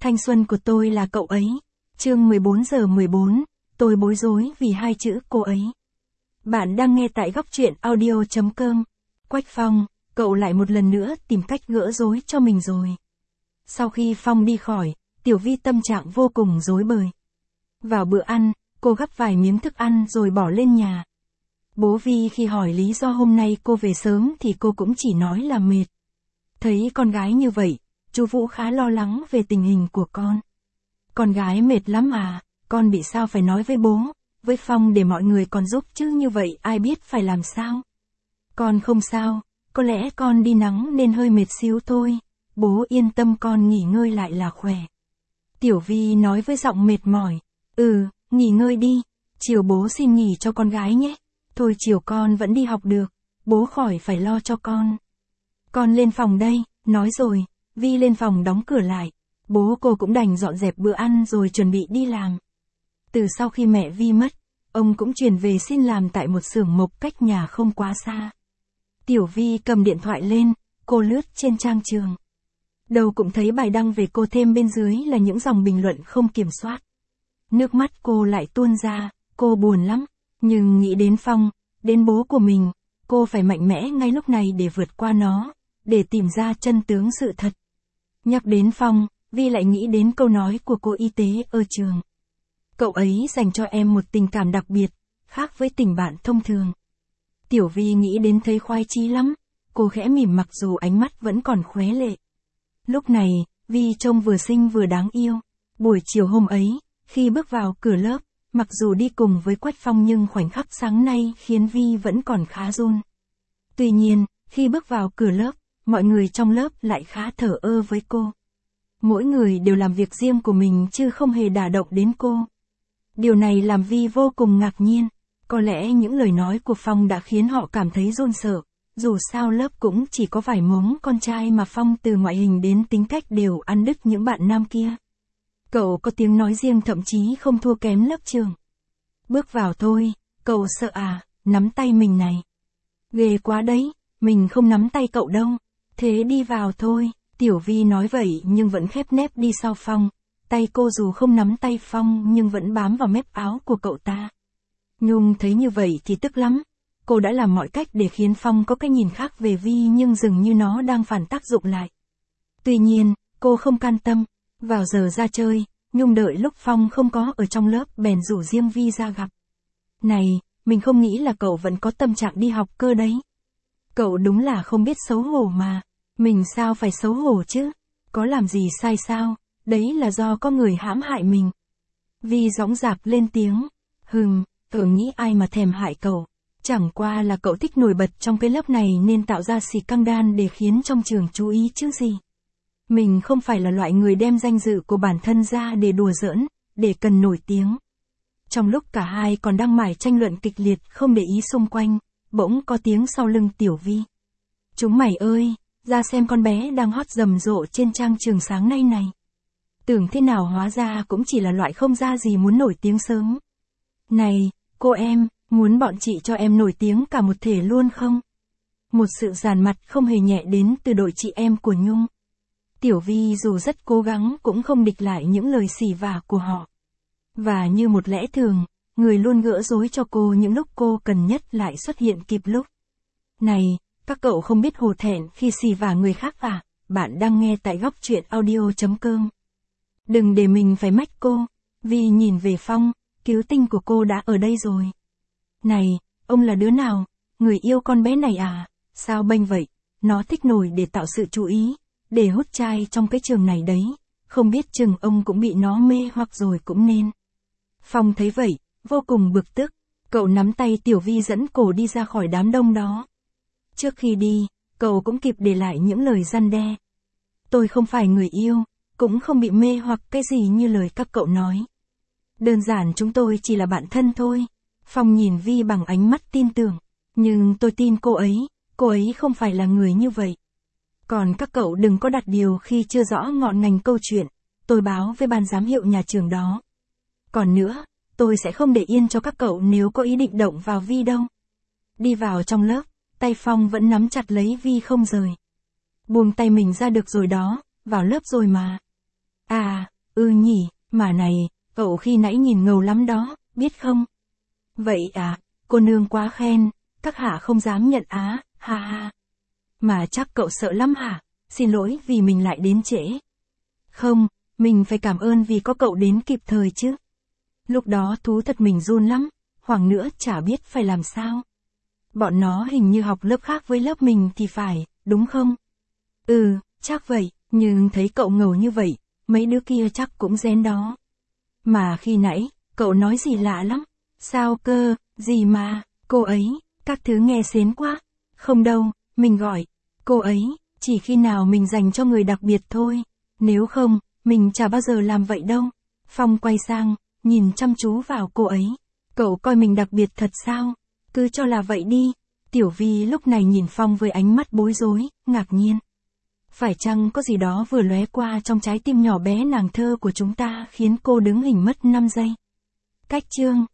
Thanh xuân của tôi là cậu ấy. Chương 14:14, tôi bối rối vì hai chữ cô ấy. Bạn đang nghe tại góc truyện audio.com. Quách Phong, cậu lại một lần nữa tìm cách gỡ rối cho mình rồi. Sau khi Phong đi khỏi, Tiểu Vi tâm trạng vô cùng rối bời. Vào bữa ăn, cô gắp vài miếng thức ăn rồi bỏ lên nhà. Bố Vi khi hỏi lý do hôm nay cô về sớm thì cô cũng chỉ nói là mệt. Thấy con gái như vậy, chú Vũ khá lo lắng về tình hình của con. Con gái mệt lắm à, con bị sao phải nói với bố, với Phong để mọi người còn giúp chứ như vậy ai biết phải làm sao. Con không sao, có lẽ con đi nắng nên hơi mệt xíu thôi, bố yên tâm con nghỉ ngơi lại là khỏe. Tiểu Vi nói với giọng mệt mỏi, nghỉ ngơi đi, chiều bố xin nghỉ cho con gái nhé, thôi chiều con vẫn đi học được, bố khỏi phải lo cho con. Con lên phòng đây, nói rồi, Vi lên phòng đóng cửa lại, bố cô cũng đành dọn dẹp bữa ăn rồi chuẩn bị đi làm. Từ sau khi mẹ Vi mất, ông cũng chuyển về xin làm tại một xưởng mộc cách nhà không quá xa. Tiểu Vi cầm điện thoại lên, cô lướt trên trang trường. Đầu cũng thấy bài đăng về cô thêm bên dưới là những dòng bình luận không kiểm soát. Nước mắt cô lại tuôn ra, cô buồn lắm, nhưng nghĩ đến Phong, đến bố của mình, cô phải mạnh mẽ ngay lúc này để vượt qua nó, để tìm ra chân tướng sự thật. Nhắc đến Phong, Vi lại nghĩ đến câu nói của cô y tế ở trường. Cậu ấy dành cho em một tình cảm đặc biệt, khác với tình bạn thông thường. Tiểu Vi nghĩ đến thấy khoái chí lắm, cô khẽ mỉm mặc dù ánh mắt vẫn còn khóe lệ. Lúc này, Vi trông vừa xinh vừa đáng yêu. Buổi chiều hôm ấy, khi bước vào cửa lớp, mặc dù đi cùng với Quách Phong nhưng khoảnh khắc sáng nay khiến Vi vẫn còn khá run. Tuy nhiên, khi bước vào cửa lớp, mọi người trong lớp lại khá thờ ơ với cô. Mỗi người đều làm việc riêng của mình chứ không hề đả động đến cô. Điều này làm Vi vô cùng ngạc nhiên. Có lẽ những lời nói của Phong đã khiến họ cảm thấy run sợ. Dù sao lớp cũng chỉ có vài mống con trai mà Phong từ ngoại hình đến tính cách đều ăn đứt những bạn nam kia. Cậu có tiếng nói riêng thậm chí không thua kém lớp trường. Bước vào thôi, cậu sợ à, nắm tay mình này. Ghê quá đấy, mình không nắm tay cậu đâu. Thế đi vào thôi, Tiểu Vi nói vậy nhưng vẫn khép nép đi sau Phong. Tay cô dù không nắm tay Phong nhưng vẫn bám vào mép áo của cậu ta. Nhung thấy như vậy thì tức lắm. Cô đã làm mọi cách để khiến Phong có cái nhìn khác về Vi nhưng dường như nó đang phản tác dụng lại. Tuy nhiên, cô không can tâm. Vào giờ ra chơi, Nhung đợi lúc Phong không có ở trong lớp bèn rủ riêng Vi ra gặp. Này, mình không nghĩ là cậu vẫn có tâm trạng đi học cơ đấy. Cậu đúng là không biết xấu hổ mà. Mình sao phải xấu hổ chứ? Có làm gì sai sao? Đấy là do có người hãm hại mình. Vi dõng dạc lên tiếng. Cậu nghĩ ai mà thèm hại cậu? Chẳng qua là cậu thích nổi bật trong cái lớp này nên tạo ra scandal để khiến trong trường chú ý chứ gì. Mình không phải là loại người đem danh dự của bản thân ra để đùa giỡn, để cần nổi tiếng. Trong lúc cả hai còn đang mải tranh luận kịch liệt không để ý xung quanh, bỗng có tiếng sau lưng Tiểu Vi. Chúng mày ơi, ra xem con bé đang hot rầm rộ trên trang trường sáng nay này. Tưởng thế nào hóa ra cũng chỉ là loại không ra gì muốn nổi tiếng sớm. Này, cô em, muốn bọn chị cho em nổi tiếng cả một thể luôn không? Một sự dàn mặt không hề nhẹ đến từ đội chị em của Nhung. Tiểu Vi dù rất cố gắng cũng không địch lại những lời xỉ vả của họ. Và như một lẽ thường, người luôn gỡ rối cho cô những lúc cô cần nhất lại xuất hiện kịp lúc. Này, các cậu không biết hổ thẹn khi xỉ vả người khác à? Bạn đang nghe tại góc truyện audio.com. Đừng để mình phải mách cô. Vi nhìn về Phong, cứu tinh của cô đã ở đây rồi. Này, ông là đứa nào? Người yêu con bé này à? Sao bênh vậy? Nó thích nổi để tạo sự chú ý, để hút trai trong cái trường này đấy. Không biết chừng ông cũng bị nó mê hoặc rồi cũng nên. Phong thấy vậy, vô cùng bực tức. Cậu nắm tay Tiểu Vi dẫn cổ đi ra khỏi đám đông đó. Trước khi đi, cậu cũng kịp để lại những lời răn đe. Tôi không phải người yêu, cũng không bị mê hoặc cái gì như lời các cậu nói. Đơn giản chúng tôi chỉ là bạn thân thôi. Phong nhìn Vi bằng ánh mắt tin tưởng. Nhưng tôi tin cô ấy không phải là người như vậy. Còn các cậu đừng có đặt điều khi chưa rõ ngọn ngành câu chuyện. Tôi báo với ban giám hiệu nhà trường đó. Còn nữa, tôi sẽ không để yên cho các cậu nếu có ý định động vào Vi đâu. Đi vào trong lớp, tay Phong vẫn nắm chặt lấy Vi không rời. Buông tay mình ra được rồi đó, vào lớp rồi mà. À, Nhỉ, mà này, cậu khi nãy nhìn ngầu lắm đó, biết không? Vậy à, cô nương quá khen, các hạ không dám nhận á, ha ha. Mà chắc cậu sợ lắm hả? Xin lỗi vì mình lại đến trễ. Không, mình phải cảm ơn vì có cậu đến kịp thời chứ. Lúc đó thú thật mình run lắm, hoảng nữa chả biết phải làm sao. Bọn nó hình như học lớp khác với lớp mình thì phải, đúng không? Chắc vậy, nhưng thấy cậu ngầu như vậy, mấy đứa kia chắc cũng rén đó. Mà khi nãy, cậu nói gì lạ lắm. Sao cơ, gì mà, cô ấy, các thứ nghe xến quá. Không đâu, mình gọi, cô ấy, chỉ khi nào mình dành cho người đặc biệt thôi. Nếu không, mình chả bao giờ làm vậy đâu. Phong quay sang, nhìn chăm chú vào cô ấy. Cậu coi mình đặc biệt thật sao? Cứ cho là vậy đi. Tiểu Vi lúc này nhìn Phong với ánh mắt bối rối, ngạc nhiên. Phải chăng có gì đó vừa lóe qua trong trái tim nhỏ bé nàng thơ của chúng ta khiến cô đứng hình mất 5 giây? Cách chương